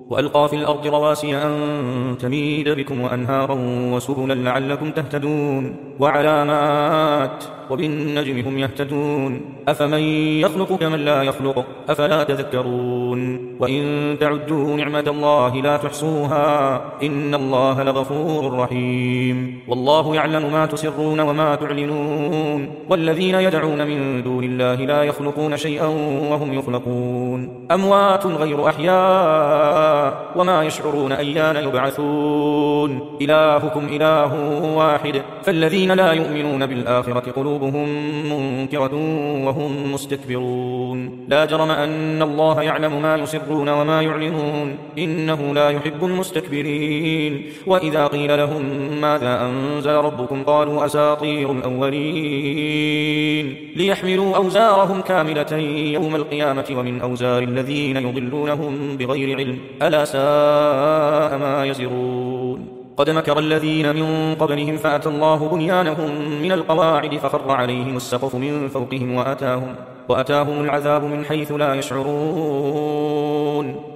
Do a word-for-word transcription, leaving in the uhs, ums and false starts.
وألقى في الأرض رواسي أن تميد بكم وأنهارا وسبلا لعلكم تهتدون وعلامات وبالنجم هم يهتدون أفمن يخلق كمن لا يخلق أفلا تذكرون وإن تعدوا نعمة الله لا تحصوها إن الله لغفور رحيم والله يعلم ما تسرون وما تعلنون والذين يدعون من دون الله لا يخلقون شيئا وهم يخلقون أموات غير أحياء وما يشعرون أيان يبعثون إلهكم إله واحد فالذين لا يؤمنون بالآخرة قلوبهم منكرة وهم مستكبرون لا جرم أن الله يعلم ما يسرون وما يعلنون إنه لا يحب المستكبرين وإذا قيل لهم ماذا أنزل ربكم قالوا أساطير الأولين ليحملوا أوزارهم كاملة يوم القيامة ومن أوزار الذين يضلونهم بغير علم ألا ساء ما يزرون قد مكر الذين من قبلهم فأتى الله بنيانهم من القواعد فخر عليهم السقف من فوقهم وأتاهم, وأتاهم العذاب من حيث لا يشعرون